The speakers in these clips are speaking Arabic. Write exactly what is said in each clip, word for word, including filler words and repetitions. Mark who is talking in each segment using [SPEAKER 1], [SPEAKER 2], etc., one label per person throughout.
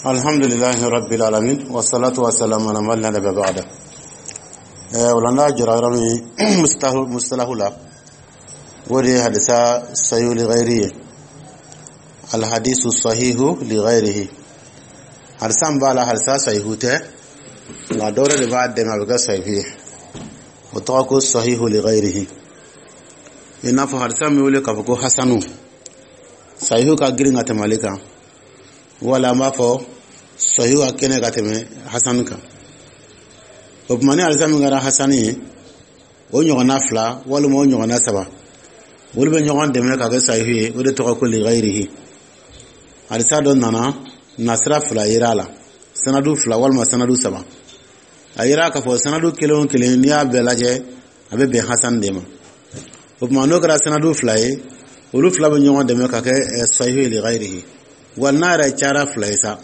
[SPEAKER 1] الحمد لله رب العالمين والصلاة والسلام على من لا نبي بعده. ولنا جرارمي مستله لا ودي حدثا صحيح لغيره الحديث الصحيح لغيره حدثا بالا حدثا صحيح ته لا دور اللي بعد ما بقى صحيح وتوقع صحيح لغيره إن فحدثا ميولي كفكو حسنو صحيح كغيرنا تمالكا wala ma fo sahihu akene gateme hasan ka obmani alzami ngara hasani o nyogona fla wala mo nyogona saba wolbe nyogon demne ka ga sahihu o de to ko li ghairihi alisa don nana nasra fla irala sanadu fla wal ma sanadu saba ayira ka fo sanadu kilon kilin ya belaje abe be hasan dema obmano kara sanadu fla e olu fla be nyogon demne ka ga sahihu li ghairihi والنار چارا فليسا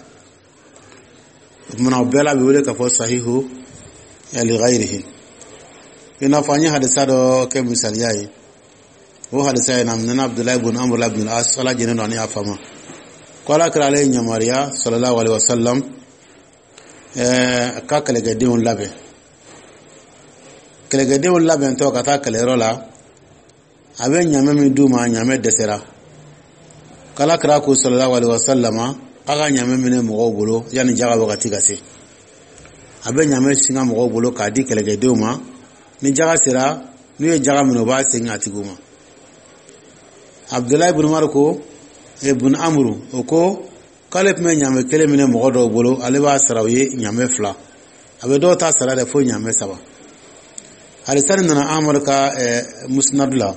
[SPEAKER 1] من بلا بيقول كفو صحيح لغيره إن فاني حدثا دو كمثال ياي هو حدثا من عبد الله بن عمرو بن العاص صلى جنن اني افما قال كر عليه نماريا صلى الله عليه وسلم ا كاكل غديون لابه كل غديون لابه انتو كتا كل رولا ابي نيامه مي دوما نيامه دسرا kala kira ko sallallahu alaihi wasallama aga nyame mine mo golo yani jaga wakati gase abe nyame singa mo golo ka di kelege deuma ni jaga sira ni jaga mino ba singa atiguma abdullah ibn marko ibn amru oko kalep me nyame kele mine mo do golo ale ba sarawiye nyame fla abe do ta sara de fo nyame saba alisan nana amr ka musnad la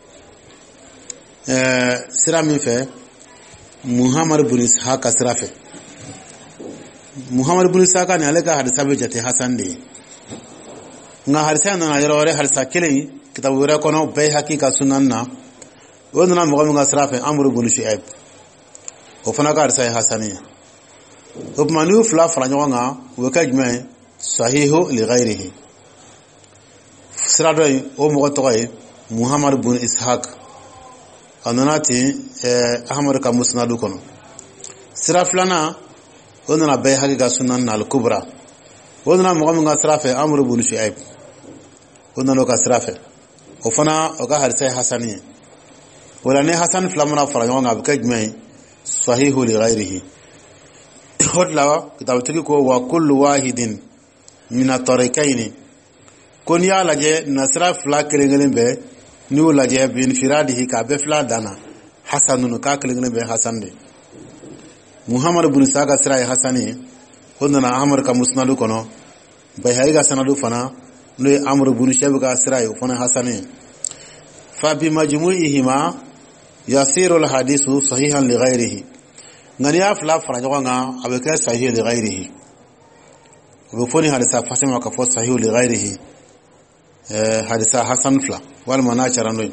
[SPEAKER 1] eh sira min fe Muhammad ibn Ishaq asrafe Muhammad ibn Ishaq ne alaka hadisa be jate hasan de nga hadisa na yoro re hadisa kele kitabu re kono bay hakika sunan na wonna mo nga asrafe amr ibn Shu'aib o fana ka hadisa hasani o manu fla fla nga we ka jme sahihu li ghairihi sirado o mo to ay Muhammad ibn Ishaq ananati ahmad ka musnadu kono sira flana onana bay hakika sunan al kubra onana mo nga sirafe amr ibn Shu'aib onana ka sirafe o fana o ga harisa hasani wala ne hasan flamana fara nga abkajme sahihu li ghairihi hodla kitabu tiki ko wa kullu wahidin min at-tariqayn kon ya laje nasra fla kelengelen be ni wala je bin firadihi ka be fla dana hasanun ka kelengelen be hasan de Muhammad ibn Saga sira hasani honna Ahmad ka musnadu kono bay hayga sanadu fana no Amr ibn Shu'aib ka sira fana hasani fa bi majmu'ihima yasiru al hadithu sahihan li ghayrihi ngani afla fara nga abeka sahih li ghayrihi bufoni hadisa fatima ka fo sahih li ghayrihi hadisa hasan fla wal manachara no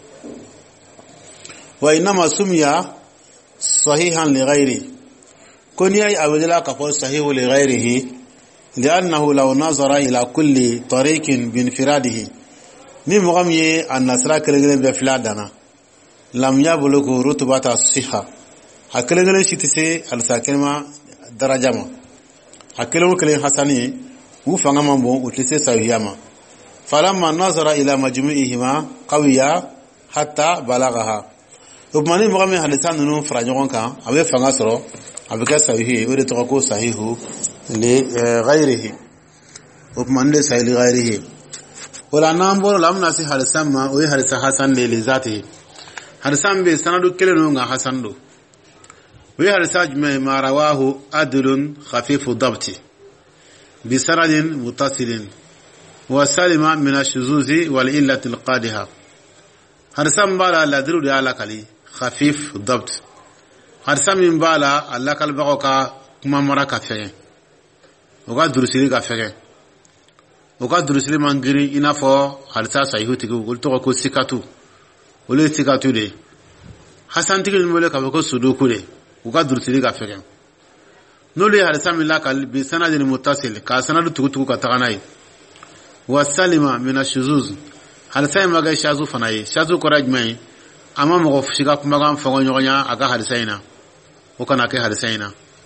[SPEAKER 1] wa inma sumya sahihan li ghayri kuni ay awdala ka fo sahih li ghayrihi li'annahu law nazara ila kulli tariqin bi infiradihi ni mugamye an nasra kelegen be fladana lam yablugu rutbata as-sihha akelegen shitise al sakinma darajama akelegen kelen hasani u fanga mambo utise sahiyama falamma nazara ila majmu'ihima qawiya hatta balaghaha ubmani mugame hadisan nunu frajongon kan abe fanga soro abeka sahihi ode to ko sahihu li ghairihi ubmani le sahih li ghairihi wala nambo lamna si hadisan ma o hadisa hasan li zati hadisan be sanadu keleno nga hasan do wi hadisa jma ma rawahu adlun khafifu dabti bi sanadin muttasilin وسلم من الشذوذ والإلة القادحة هرسم بالا لا درو دي على كلي خفيف الضبط هرسم من بالا الله كالبقو كا كما مرا كفيه وكا درسلي كفيه وكا درسلي مانغري إنافو هرسا سايهو تيكو قلتو كو سيكاتو ولي سيكاتو دي حسن تيكو نمولي كابكو سودوكو دي وكا درسلي كفيه نولي هرسم الله كالي بسند المتصل كاسند تكو تكو كتغناي wasalima mina shuzuz hal sai maga shazu fanayi shazu koraj mai amma mo shiga kuma gan fango nyonya aga hadisaina o kana kai hadisaina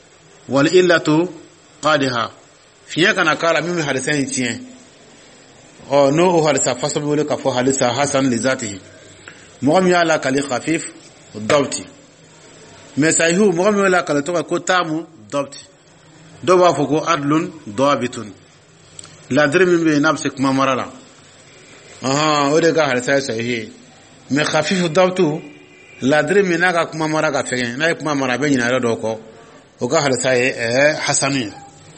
[SPEAKER 1] wal illatu qadiha fiye kana kala mimi hadisa yin tiye o no o hadisa fasabi wala ka fo hadisa hasan li zatihi mu'am ya la kali khafif dabti mais sayhu mu'am ya la kala to ko tamu dabti do ba fo ko adlun dabitun la dirmi bi nafsik ma marala aha o de ga hadisa sahihi mais khafif dabtu la dirmi naga kuma maraga fegen na kuma marabe ni na do ko o ga hadisa eh hasani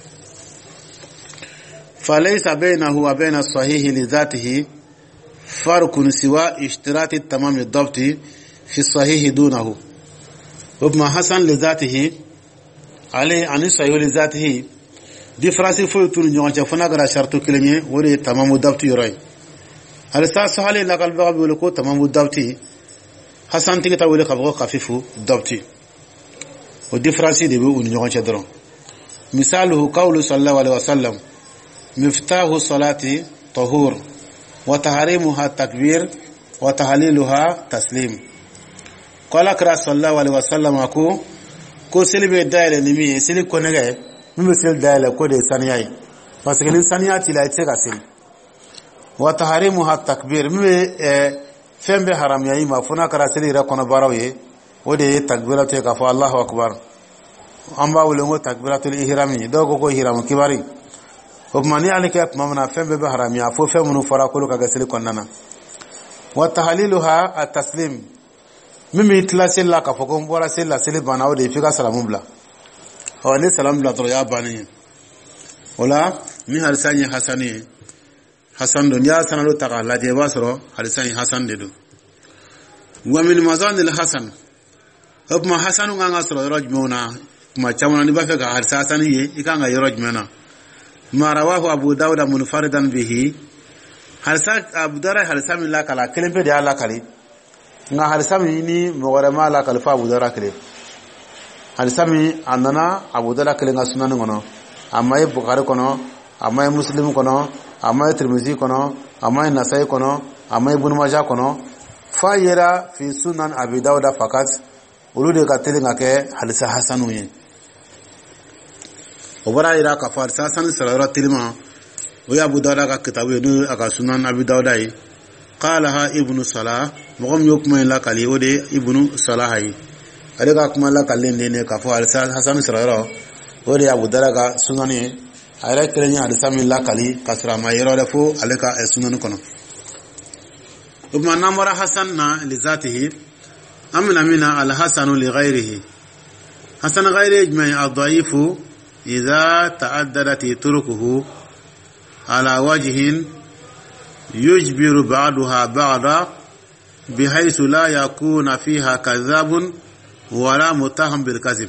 [SPEAKER 1] فليس بينه وبين الصحيح لذاته فرق سوى اشتراط التمام الضبط في الصحيح دونه وابن حسن لذاته عليه عن الصحيح لذاته difference fo tun ñoo fana gara shartu kilanye wori tamamu dabti yoray hal sa sahale la qalba bi ko tamamu dabti hasan tigi tawle qabgo khafifu dabti o difference de bu ñoo ci dron misaluhu qawlu sallallahu alaihi wasallam مفتاح الصلاة طهور وتحريمها التكبير وتحليلها تسليم قال كرا صلى الله عليه وسلم اكو كو سلبي دايل نمي سلي كونغا ممثل دايل كو دي سانياي parce que l'insania ti la itse gasil وتحريمها التكبير مي فمبه حرام ياي ما فنا كرا سلي را كون باراوي ودي تكبيرته كفا الله اكبر amba wulengo takbiratul ihrami dogo ko ihram kibari وبماني عليك ممنا فهم بحرام يا فو فهم نفرا كلو كغسل كوننا وتحليلها التسليم ممي تلاسل لا كفكم ولا سلا سل بناو دي فيك سلام بلا هو ني سلام بلا تو يا باني ولا مي هرساني حسني حسن دنيا سنلو تقا لا دي واسرو هرساني حسن ددو ومن مزان الحسن ابما حسن غان اسرو رجمونا ما چامنا ني بافك هرساني يكان يرجمنا ما رواه أبو داود منفردا به هرسا أبو داود هرسا من لا كلا كلم بدي على كلي نا هرسا مني مغرما لا كلفا أبو داود كلي هرسا من أننا أبو داود كلي نسنا نغنا أما يبخاري كنا أما يمسلم كنا أما يترمذي كنا أما ينسائي كنا أما يبن ماجه كنا فايرا في سنن أبي داود فقط ولود كتير نك هرسا حسنوين وبرا إيرا كفار ساسان سرارة تلما ويا أبو داود كتابه نو أكاسونان أبي داوداي قالها ابن صلاح مقام يكمل لا كلي ودي ابن صلاحي أريك أكمل لا كلي نيني كفار ساسان سرارة ودي أبو داود سناني أريك كلني أرسام لا كلي كسر ما يرى لفو عليك سنان كنا وما نمر حسن لذاته أمن أمنا الحسن لغيره حسن غير إجماع الضعيف إذا تعددت تركه على وجه يجبر بعضها بعضا بحيث لا يكون فيها كذاب ولا متهم بالكذب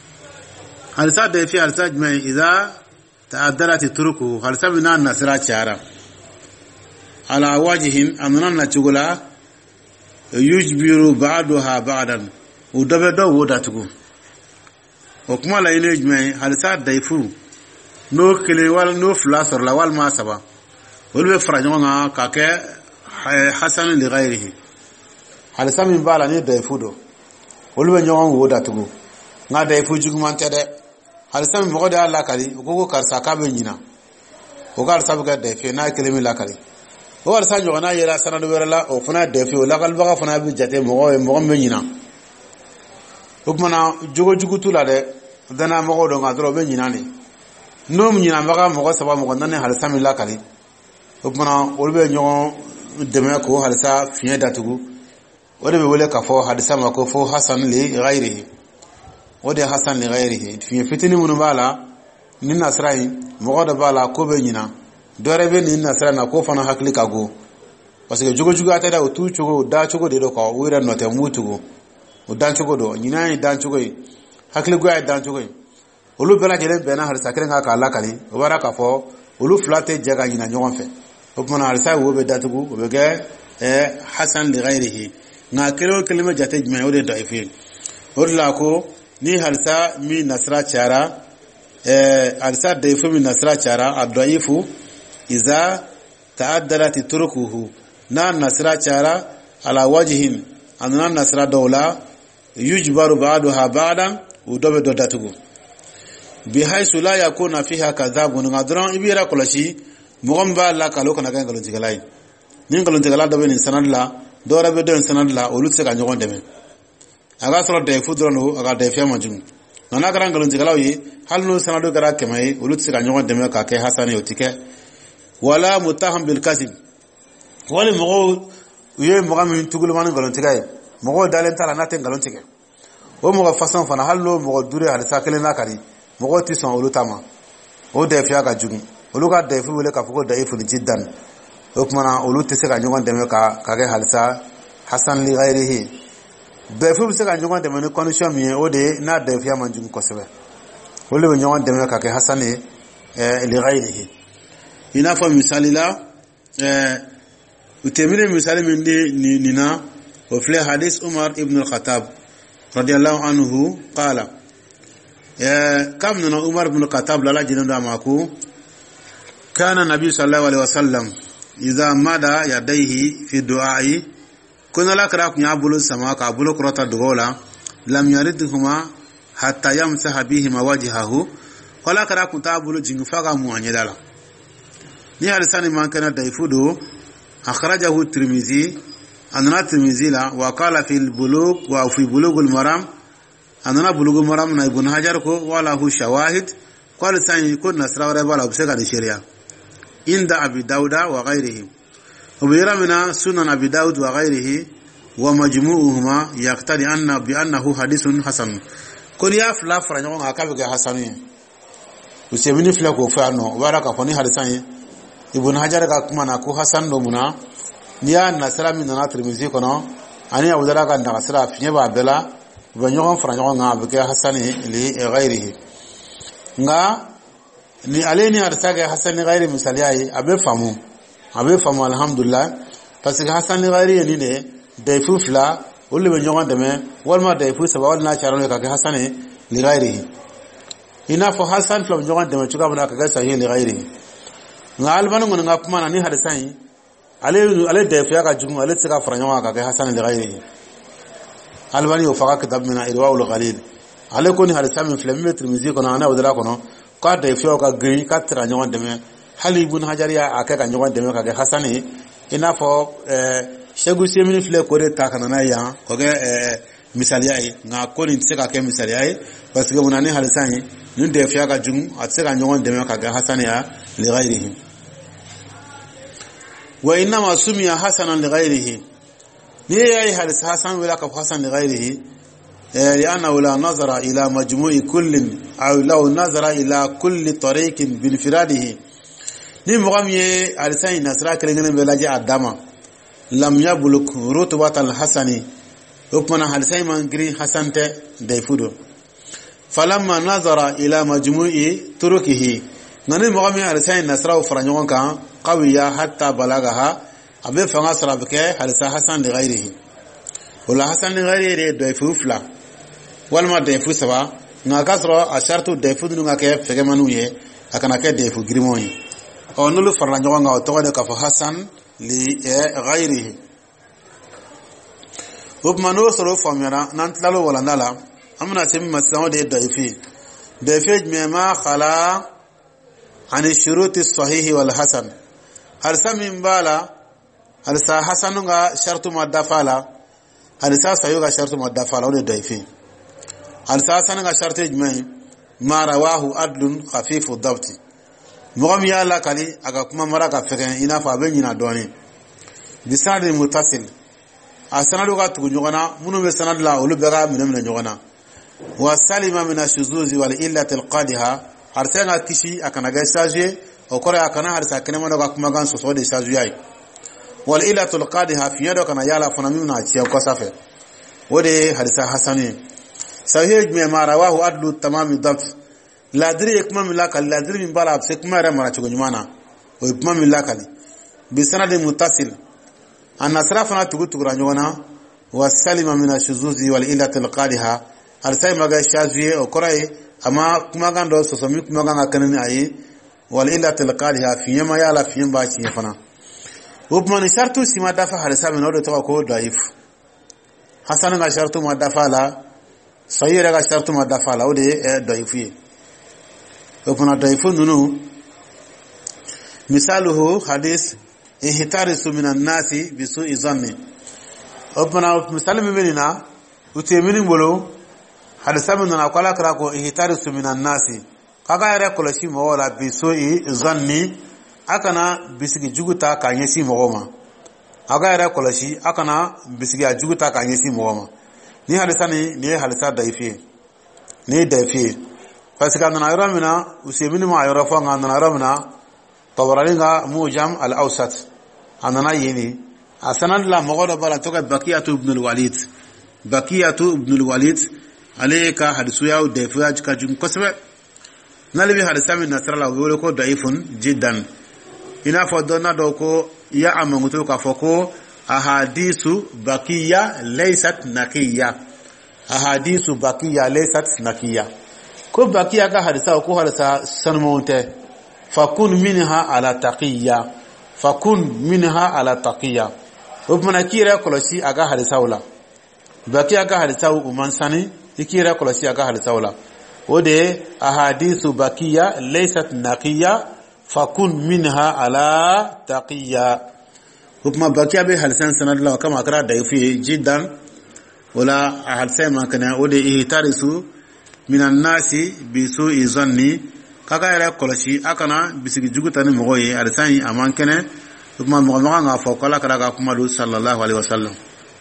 [SPEAKER 1] هل ساد في هل ساد إذا تعددت تركه هل سبنا النصر شعرا على وجه أمنا نتقول يجبر بعضها بعضا ودبدو وداتكو وكما لا ينجمع هل ساد دايفو نو كلي وال نو فلاسر لا وال ما سبا ولو فرجونا كاكه حسن لغيره هل سامي بالا ني دايفو دو ولو نيون ودا تغو nga daifu jugman tede hal sami mo da Allah kali gogo karsa ka be nyina o gar sabu ga daife na kelemi la kali o war sa jogana yera sanadu werala o fana daife o la kalba ka fana bi jate mo mo be nyina hukmana jogo jugu tula de dana mo do nga dro be nyina ni nom nyina maga mo saba mo nan hal sami la kali hukmana olbe nyon deme ko hal sa fiye datugu wode be wole ka fo hadisa ma ko fo hasan li ghairihi wode hasan li ghairihi fiye fitini mun bala nin nasrai mo do bala ko be nyina dore be nin nasrai na ko fana hakli kago parce que jogo jugu ata da o tu chugo da chugo de do ko wira no te mutugo o dan chugo do nyina ni dan chugo hakli go ay dan chugo olu bela jere bena har sakre nga ka la kali o bara ka fo olu flate jaga nyina nyon fe o pona har sa wo be datugo o be ge eh hasan li ghairihi nga kelo kelima jate jma o de daifi orla ko ni har sa mi nasra chara eh har sa daifu mi nasra chara adaifu iza ta'addalat turukuhu na nasra chara ala wajhin anna nasra dawla yujbaru ba'daha ba'dan udobe do datugo bihaysu la yakuna fiha kadhabun ngadron ibira kulashi mugamba la kalo kana kan galon tigalai nin galon tigala da benin sanadla dora be don sanadla olutse ka nyogon deme aga soro de fudrono aga de fiama jum nana garan galon tigala yi halno sanado gara kemai olutse ka nyogon deme ka ke hasani otike wala mutaham bil kasib wala mugo ye mugo min tugul man galon tigai mugo dalen tala naten galon tige o mugo façon fana hallo mugo dure hal sakele na kari mugo ti son olutama o de fiya ka jugu oluka de fu wele ka fuko de fu jiddan o kuma olute se ka nyogon deme ka ka ke halsa hasan li ghairihi de fu se ka nyogon deme ne condition mi o de na de fiya man jugu ko sebe o le nyogon deme ka ke hasani li ghairihi ina fa misali la eh utemire misali min ni nina wa fi hadith Umar ibn al-Khattab radiyallahu anhu qala ya kam nana Umar ibn al-Khattab la jinu da maku kana nabi sallallahu alaihi wasallam idha mada yadayhi fi du'ai kuna la kra kunya bulu sama ka bulu kurata dugola lam yaridhuma hatta yamsaha bihima wajhahu wala kra kunta bulu jingu faga mu anyedala ni alisani mankana daifudu akhrajahu Tirmidhi anna Tirmidhi la wa qala fi al-bulugh wa fi bulugh al-maram anna bulugh al-maram na ibn Hajar ko wala hu shawahid qala sani kun nasra wa bala bisaka di sharia inda Abi Dauda wa ghayrihi ubira mina sunan Abi Daud wa ghayrihi wa majmu'uhuma yaqtadi anna bi annahu hadithun hasan kun ya fla franyo akabe ga hasani usebini fla ko fa no baraka foni hadithani ibn Hajar ka kuma na ko hasan do muna niya nasara min na Tirmidhi kono ani Abu Dawud ka nasara fiye ba bela ba nyogon fra nyogon nga be hasani li ghairihi nga ni aleni arsa ga hasani ghairi misali ai abe famu abe famu alhamdulillah parce que hasani ghairi ni ne de fufla ulle be nyogon de me walma de fu sabawal na charone ka hasani li ghairihi ina fo hasan flo nyogon de me chuka bana ka sahihi li ghairihi nga albanu ngun nga kuma ni hadisai ale ale de fiya ka jugu ale tsika faranyo ka ga hasan li ghairihi albani yo faka kitab mina irwaul ghalil ale ko ni hadisa min filamme Tirmidhi kono ana wadala kono ka de fiya ka gri ka tra nyon de me hali ibn Hajar ya aka ka nyon de me ka ga hasani ina fo eh shegu semini file ko de ta kana na ya ko ga eh misali ai nga ko ni tsika ke misali ai parce que munani hadisai ni de fiya ka jugu atsika nyon de me ka ga hasani ya li ghairihi wa inma sumiya hasanan li ghairihi ni yayi hadis hasan wala ka hasan li ghairihi li'anna la nazara ila majmu'i kullin aw law nazara ila kulli tariqin bi infiradihi ni mugamye alisai nasra kelengene belaji adama lam yabluk rutbat al hasani ukmana alisai mangri hasante daifudo falamma nazara ila majmu'i turukihi ngani mugamye alisai nasra faranyon kan qawiya hatta balagaha abe fanga sarabke halisa hasan li ghairihi wala hasan li ghairihi daifu fla walma daifu saba nga kasro ashartu daifu nga ke fege manuye akana ke daifu grimoyi onulu faranyo nga to de ka fa hasan li ghairihi ubmanu soro famira nan tlalo wala nala amna tim masawo de daifi daifi mema khala عن الشروط الصحيح والحسن هل سمين بالا هل سا حسنغا شرط مدفالا هل سا صحيحغا شرط مدفالا ودي ضعيفين هل سا حسنغا شرط اجماعي ما رواه عدل خفيف الضبط مغم يالا كالي اغا كما مرaka feken ina fa ben ina doni bisad mutasil asnadu ga tugu nyogana munu be sanad la ulu bega minamna nyogana wa salima min ashuzuzi wal illati alqadiha arsena kishi akana ga saje o kore akana harsa kene mono ga kuma gan so so de saje yayi wal illati alqadiha fi yado kana yala fana mimna ci ko safe wode harsa hasani sahih me marawahu adlu tamam dabt ladri ikma min lakal ladri min bala abse kuma ra mara chugo nyumana o ikma min lakal bi sanad muttasil an asrafana tugu tugu nyona wa salima min ashuzuzi wal illati alqadiha arsai maga shaziye o korai ama kuma gando so so mi kuma ganga kanani ayi wal illati alqadiha fi yama yala fi yamba ci fana ubman shartu sima dafa harsa min odo to ko daif hasan ga shartu ma dafa la sayira ga shartu ma dafa la ode daifi وبنا ضعيفون نونو مثاله حديث احترسوا من الناس بسوء ظن وبنا مثال مبيننا وتيمين بولو حدثا من نقول كراكو احترسوا من الناس kaga yare kolosi mo wala bisoi zanni akana bisigi juguta ka nyesi mo ma aga yare kolosi akana bisigi juguta ka nyesi mo ma ni halisa ni ni halisa daifi ni daifi fasika na yoro mina usemini ma yoro fa ngana na yoro mina tawralinga mujam al awsat anana yini asanan la mo godo bala toka bakiyatu ibn al walid bakiyatu ibn al walid alayka hadisu ya daifi ya jika jum kosbe nalibi hadisa min nasrala wole ko daifun jiddan ina fodona do ko ya amanguto ka foko ahadisu bakiya laysat nakiya ahadisu bakiya laysat nakiya ko bakiya ka hadisa ko hadisa sanmonte fakun minha ala taqiya fakun minha ala taqiya ubmana kira kolosi aga hadisa wala bakiya ka hadisa umansani ikira kolosi aga hadisa wala ودي أحاديث بكية ليست نقية فكن منها على تقية حكم بكية بحلسان سند الله كما أقرأ ضعيفي جدا ولا أحلسان ما كان ودي احترسوا من الناس بسوء ظني كاكا يرى كلشي أكنا بسيك جوتاني مغوي أرساني أمان كان حكم مغمغا فوقلا كراكا كمالو صلى الله عليه وسلم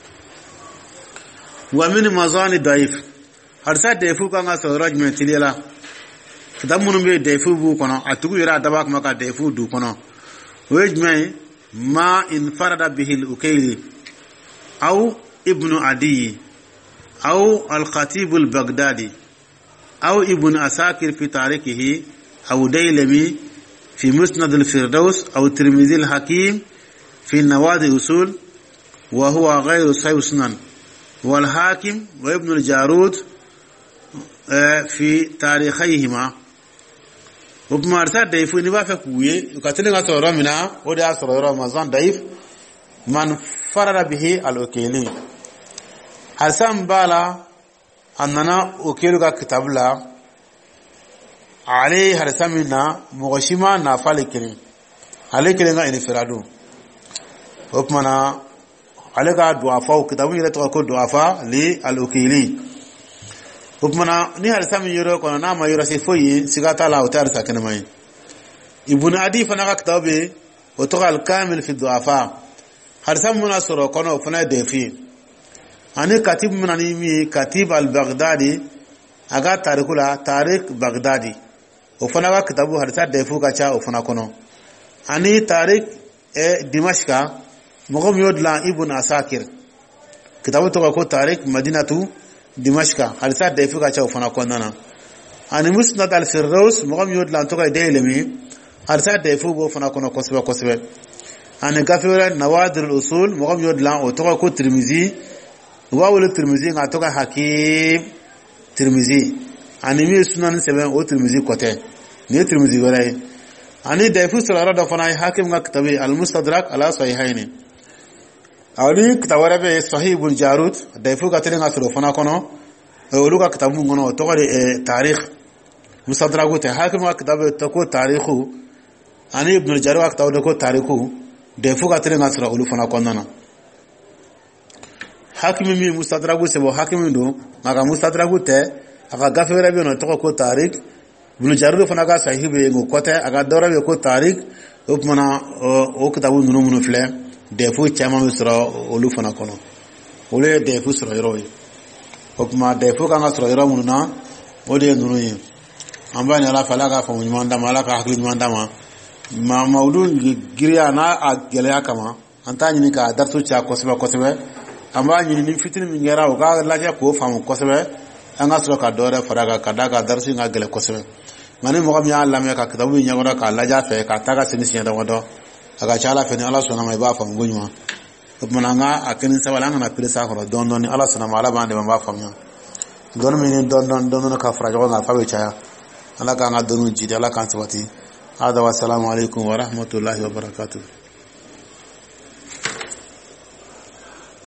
[SPEAKER 1] ومن مظان ضعيف harsa defu kanga so rajme tilela damun be defu bu kono atugu yira dabak maka defu du kono wejme ma in farada bihi al-ukayli aw ibn adi aw al-khatib al-baghdadi aw ibn asakir fi tarikihi aw daylami fi musnad al-firdaus aw tirmidhi al-hakim fi nawadi usul wa huwa ghayru sahih sunan wal hakim wa ibn al-jarud في تاريخيهما وبمارسات ضعيف نبا فكويه وكاتلنا صورا منا ودا صورا رمضان ضعيف من فرر به الوكيلين حسن بالا أننا وكيلك كتاب لا عليه حرسمنا مغشما نافالكين عليه كلنا انفرادو وبمنا عليك دعافا وكتابون يلتقى دعافا للوكيلين وبمنا ني حرسم يورو كنا نما يورو سيفوي سيغاتا لا وتار سكنماي ابن عدي فنا كتابه وتقال كامل في الضعفاء حرسم مناصر كنا فنا دفي اني كاتب منني مي كاتب البغدادي اغا تاريخلا تاريخ بغدادي وفنا كتابه حرسا دفو كاچا وفنا كنو اني تاريخ دمشق مغم يودلا ابن عساكر كتابه تو تاريخ مدينه دمشق حرسا دفو كاچا وفنا كننا اني مسند الفردوس مغم يودلا تو ديلمي حرسا دفو وفنا كنو كسبه كسبه أنا كافر نوادر الأصول مقام يودلان وتوقع كو ترمزي واول الترمزي نعتوقع حكيم ترمزي أنا مي سنن سبعين أو ترمزي كتير نية ترمزي وراي أنا دايفوس الأراد فناي حاكم كتابي المستدرك على صحيحين أولي كتابه به صحيح بن جارود دايفو كتير نعترف فنا كنا أولوكا كتابه مغنو توقع تاريخ مستدرك وته حاكم كتابه تكو تاريخه أنا ابن الجارود كتابه تكو تاريخه defu ka tele ngasra ulu fana konnana hakimi mi mustadragu sebo hakimi do maka mustadragu te aka gafere be no to ko tarik bunu jarudo fana ga sahibe ngo kote aka dora be ko tarik upmana o kitabu nunu munu fle defu chama misra ulu fana kono ule defu sra yoroy upma defu ka ngasra yoro mununa ode nunu yi ambani ala fala ga fa munmanda malaka hakli munmanda ma ma maudu giriya na agele kama antani ni ka dartu cha kosebe kosebe amba ni ni fitin mi ngera o ga laje ko famu kosebe anga sro ka dore faraga kadaga darsu nga gele kosebe mane mo kam ya Allah me ka kitabu ni ngora ka laja fe ka taga sini sinya da wodo aga chala fe ni Allah sona mai ba famu gunwa mananga akeni sabala na pile sa ko don don Allah sona mala bande ba famu don mi ni don don don ka faraga na fa be cha Allah ka nga donu jidi Allah kan sabati هذا والسلام عليكم ورحمة الله وبركاته.